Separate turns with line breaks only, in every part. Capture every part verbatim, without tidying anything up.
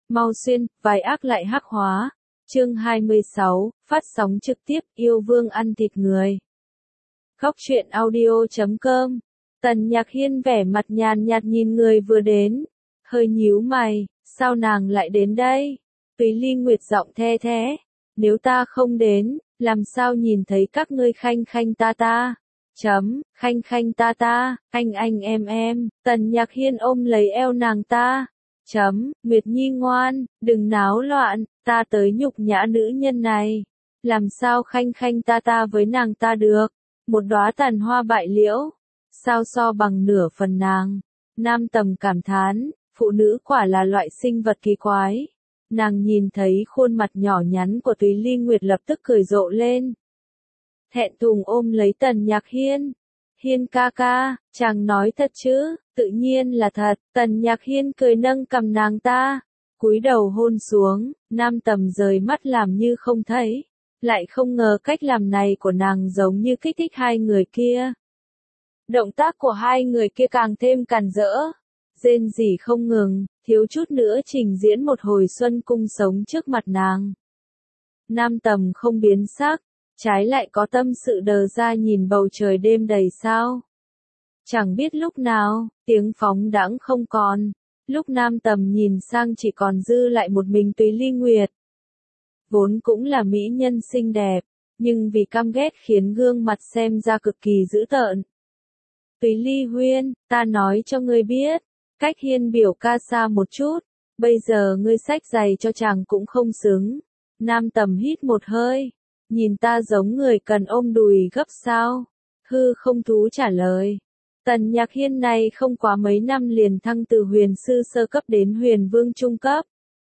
Mau xuyên, vài ác lại hắc hóa. Chương hai mươi sáu, phát sóng trực tiếp, yêu vương ăn thịt người. Khóc chuyện audio chấm com. Tần Nhạc Hiên vẻ mặt nhàn nhạt nhìn người vừa đến. Hơi nhíu mày, sao nàng lại đến đây? Túy Ly Nguyệt giọng the thế. Nếu ta không đến, làm sao nhìn thấy các ngươi khanh khanh ta ta? Chấm, khanh khanh ta ta, anh anh em em. Tần Nhạc Hiên ôm lấy eo nàng ta. Chấm, Nguyệt Nhi ngoan, đừng náo loạn, ta tới nhục nhã nữ nhân này. Làm sao khanh khanh ta ta với nàng ta được? Một đóa tàn hoa bại liễu. Sao so bằng nửa phần nàng? Nam Tầm cảm thán, phụ nữ quả là loại sinh vật kỳ quái. Nàng nhìn thấy khuôn mặt nhỏ nhắn của Túy Ly Nguyệt lập tức cười rộ lên. Thẹn thùng ôm lấy Tần Nhạc Hiên. Hiên ca ca, chàng nói thật chứ? Tự nhiên là thật. Tần Nhạc Hiên cười nâng cầm nàng ta, cúi đầu hôn xuống. Nam Tầm rời mắt làm như không thấy. Lại không ngờ cách làm này của nàng giống như kích thích hai người kia. Động tác của hai người kia càng thêm càn rỡ. Rên rỉ không ngừng, thiếu chút nữa trình diễn một hồi xuân cung sống trước mặt nàng. Nam Tầm không biến sắc, trái lại có tâm sự đờ ra nhìn bầu trời đêm đầy sao. Chẳng biết lúc nào, tiếng phóng đãng không còn. Lúc Nam Tầm nhìn sang chỉ còn dư lại một mình Túy Ly Nguyệt. Vốn cũng là mỹ nhân xinh đẹp, nhưng vì căm ghét khiến gương mặt xem ra cực kỳ dữ tợn. Túy Ly Huyên, ta nói cho ngươi biết, cách Hiên biểu ca xa một chút, bây giờ ngươi xách giày cho chàng cũng không xứng. Nam Tầm hít một hơi, nhìn ta giống người cần ôm đùi gấp sao? Hư không thú trả lời. Tần Nhạc Hiên này không quá mấy năm liền thăng từ huyền sư sơ cấp đến huyền vương trung cấp.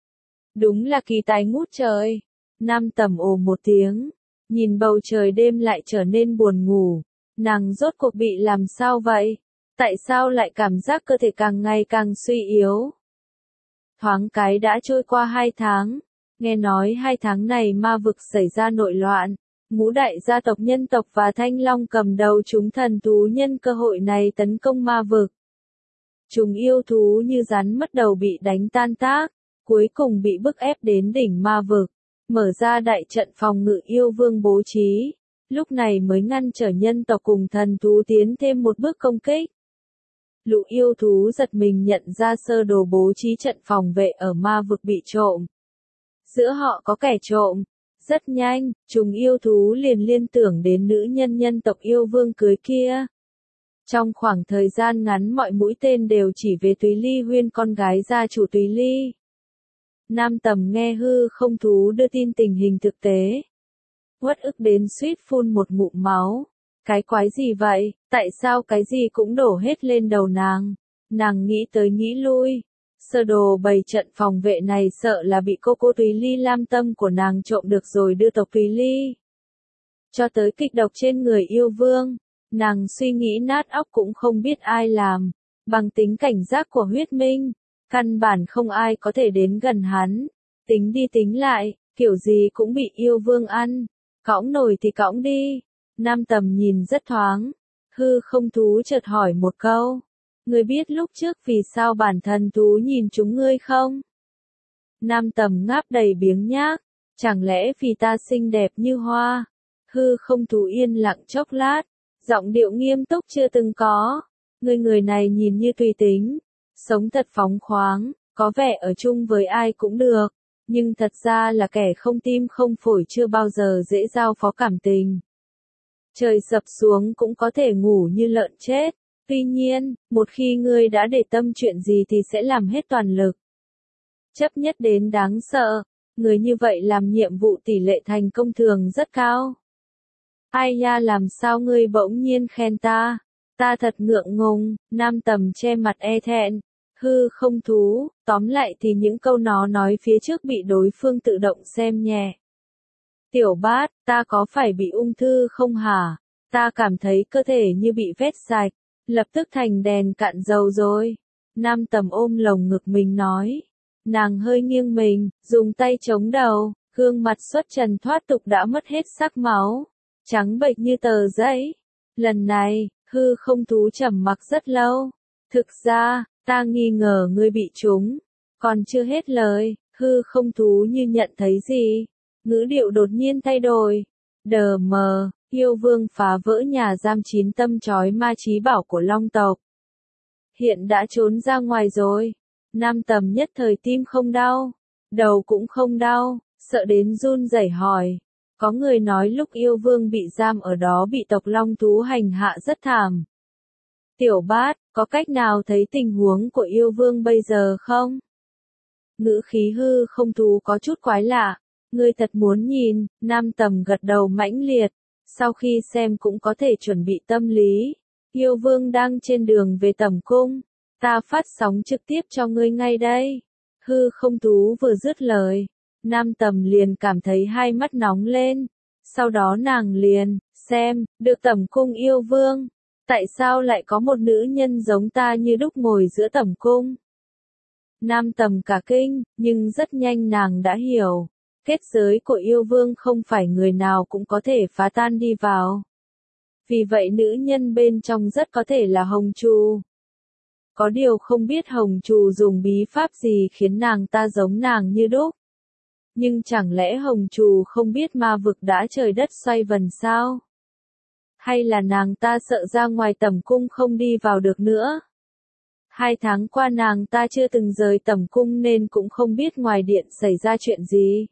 Đúng là kỳ tài ngút trời. Nam Tầm ồ một tiếng, nhìn bầu trời đêm lại trở nên buồn ngủ. Nàng rốt cuộc bị làm sao vậy? Tại sao lại cảm giác cơ thể càng ngày càng suy yếu? Thoáng cái đã trôi qua hai tháng. Nghe nói hai tháng này ma vực xảy ra nội loạn. Ngũ đại gia tộc nhân tộc và Thanh Long cầm đầu chúng thần thú nhân cơ hội này tấn công ma vực. Chúng yêu thú như rắn mất đầu bị đánh tan tác, cuối cùng bị bức ép đến đỉnh ma vực, mở ra đại trận phòng ngự yêu vương bố trí, lúc này mới ngăn trở nhân tộc cùng thần thú tiến thêm một bước công kích. Lũ yêu thú giật mình nhận ra sơ đồ bố trí trận phòng vệ ở ma vực bị trộm. Giữa họ có kẻ trộm. Rất nhanh, chúng yêu thú liền liên tưởng đến nữ nhân nhân tộc yêu vương cưới kia. Trong khoảng thời gian ngắn mọi mũi tên đều chỉ về Túy Ly Huyên con gái gia chủ Túy Ly. Nam Tầm nghe hư không thú đưa tin tình hình thực tế. Uất ức đến suýt phun một ngụm máu. Cái quái gì vậy, tại sao cái gì cũng đổ hết lên đầu nàng? Nàng nghĩ tới nghĩ lui. Sơ đồ bày trận phòng vệ này sợ là bị cô cô Túy Ly lam tâm của nàng trộm được rồi đưa tộc Túy Ly. Cho tới kịch độc trên người yêu vương, nàng suy nghĩ nát óc cũng không biết ai làm. Bằng tính cảnh giác của huyết minh, căn bản không ai có thể đến gần hắn. Tính đi tính lại, kiểu gì cũng bị yêu vương ăn. Cõng nổi thì cõng đi. Nam Tầm nhìn rất thoáng. Hư không thú chợt hỏi một câu. Ngươi biết lúc trước vì sao bản thần thú nhìn chúng ngươi không? Nam Tầm ngáp đầy biếng nhác. Chẳng lẽ vì ta xinh đẹp như hoa? Hư không thú yên lặng chốc lát. Giọng điệu nghiêm túc chưa từng có. Ngươi người này nhìn như tùy tính. Sống thật phóng khoáng. Có vẻ ở chung với ai cũng được. Nhưng thật ra là kẻ không tim không phổi chưa bao giờ dễ giao phó cảm tình. Trời sập xuống cũng có thể ngủ như lợn chết. Tuy nhiên, một khi ngươi đã để tâm chuyện gì thì sẽ làm hết toàn lực. Chấp nhất đến đáng sợ, người như vậy làm nhiệm vụ tỷ lệ thành công thường rất cao. Ai nha, làm sao ngươi bỗng nhiên khen ta? Ta thật ngượng ngùng. Nam Tầm che mặt e thẹn. Hư không thú, tóm lại thì những câu nó nói phía trước bị đối phương tự động xem nhẹ. Tiểu bát, ta có phải bị ung thư không hả? Ta cảm thấy cơ thể như bị vét sạch. Lập tức thành đèn cạn dầu rồi. Nam Tầm ôm lồng ngực mình nói. Nàng hơi nghiêng mình, dùng tay chống đầu, gương mặt xuất trần thoát tục đã mất hết sắc máu. Trắng bệch như tờ giấy. Lần này, hư không thú trầm mặc rất lâu. Thực ra, ta nghi ngờ ngươi bị trúng. Còn chưa hết lời, Hư không thú như nhận thấy gì, ngữ điệu đột nhiên thay đổi. Đờ mờ, yêu vương phá vỡ nhà giam chín tâm trói ma trí bảo của Long tộc. Hiện đã trốn ra ngoài rồi. Nam Tầm nhất thời tim không đau, đầu cũng không đau, sợ đến run rẩy hỏi. Có người nói lúc yêu vương bị giam ở đó bị tộc Long thú hành hạ rất thảm. Tiểu Bát, có cách nào thấy tình huống của yêu vương bây giờ không? Ngữ khí hư không thú có chút quái lạ. Ngươi thật muốn nhìn, Nam Tầm gật đầu mãnh liệt. Sau khi xem cũng có thể chuẩn bị tâm lý. Yêu vương đang trên đường về tẩm cung. Ta phát sóng trực tiếp cho ngươi ngay đây. Hư không thú vừa dứt lời. Nam Tầm liền cảm thấy hai mắt nóng lên. Sau đó nàng liền, xem, được tẩm cung yêu vương. Tại sao lại có một nữ nhân giống ta như đúc ngồi giữa tẩm cung? Nam Tầm cả kinh, nhưng rất nhanh nàng đã hiểu. Kết giới của yêu vương không phải người nào cũng có thể phá tan đi vào. Vì vậy nữ nhân bên trong rất có thể là Hồng Trù. Có điều không biết Hồng Trù dùng bí pháp gì khiến nàng ta giống nàng như đúc. Nhưng chẳng lẽ Hồng Trù không biết ma vực đã trời đất xoay vần sao? Hay là nàng ta sợ ra ngoài tẩm cung không đi vào được nữa? Hai tháng qua nàng ta chưa từng rời tẩm cung nên cũng không biết ngoài điện xảy ra chuyện gì.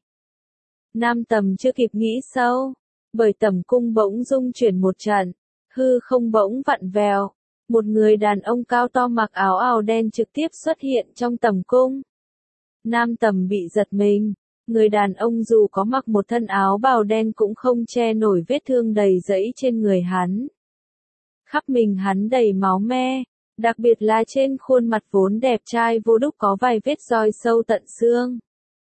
Nam Tầm chưa kịp nghĩ sâu, bởi tẩm cung bỗng rung chuyển một trận, hư không bỗng vặn vẹo, một người đàn ông cao to mặc áo áo đen trực tiếp xuất hiện trong tẩm cung. Nam Tầm bị giật mình, người đàn ông dù có mặc một thân áo bào đen cũng không che nổi vết thương đầy rẫy trên người hắn. Khắp mình hắn đầy máu me, đặc biệt là trên khuôn mặt vốn đẹp trai vô đúc có vài vết roi sâu tận xương.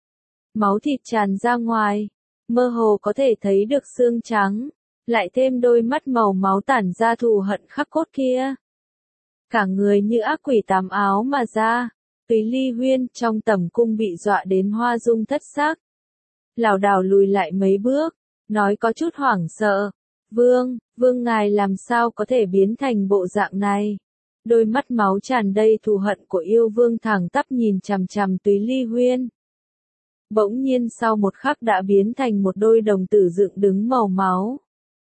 Máu thịt tràn ra ngoài, mơ hồ có thể thấy được xương trắng, lại thêm đôi mắt màu máu tản ra thù hận khắc cốt kia. Cả người như ác quỷ tàm áo mà ra, Túy Ly Huyên trong tẩm cung bị dọa đến hoa dung thất sắc. Lảo đảo lùi lại mấy bước, nói có chút hoảng sợ. Vương, vương ngài làm sao có thể biến thành bộ dạng này? Đôi mắt máu tràn đầy thù hận của yêu vương thẳng tắp nhìn chằm chằm Túy Ly Huyên. Bỗng nhiên sau một khắc đã biến thành một đôi đồng tử dựng đứng màu máu.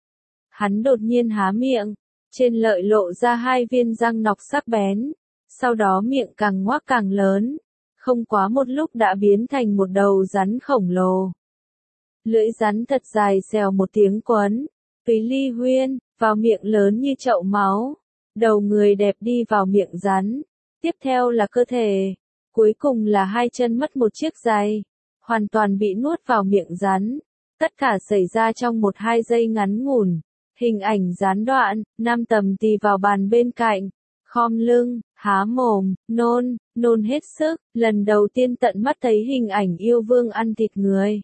Hắn đột nhiên há miệng, trên lợi lộ ra hai viên răng nọc sắc bén, sau đó miệng càng ngoác càng lớn, không quá một lúc đã biến thành một đầu rắn khổng lồ. Lưỡi rắn thật dài xèo một tiếng quấn, Túy Ly Huyên, vào miệng lớn như chậu máu, đầu người đẹp đi vào miệng rắn, tiếp theo là cơ thể, cuối cùng là hai chân mất một chiếc giày, hoàn toàn bị nuốt vào miệng rắn, tất cả xảy ra trong một hai giây ngắn ngủn. Hình ảnh gián đoạn, Nam Tầm tì vào bàn bên cạnh, khom lưng, há mồm, nôn, nôn hết sức, lần đầu tiên tận mắt thấy hình ảnh yêu vương ăn thịt người.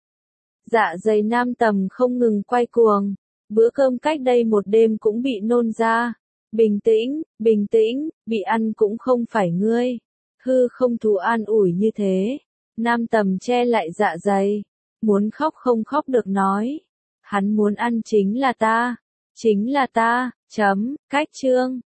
Dạ dày Nam Tầm không ngừng quay cuồng, bữa cơm cách đây một đêm cũng bị nôn ra. Bình tĩnh, bình tĩnh, bị ăn cũng không phải ngươi. Hư không thú an ủi như thế. Nam Tầm che lại dạ dày, muốn khóc không khóc được nói. Hắn muốn ăn chính là ta, chính là ta, chấm, cách chương.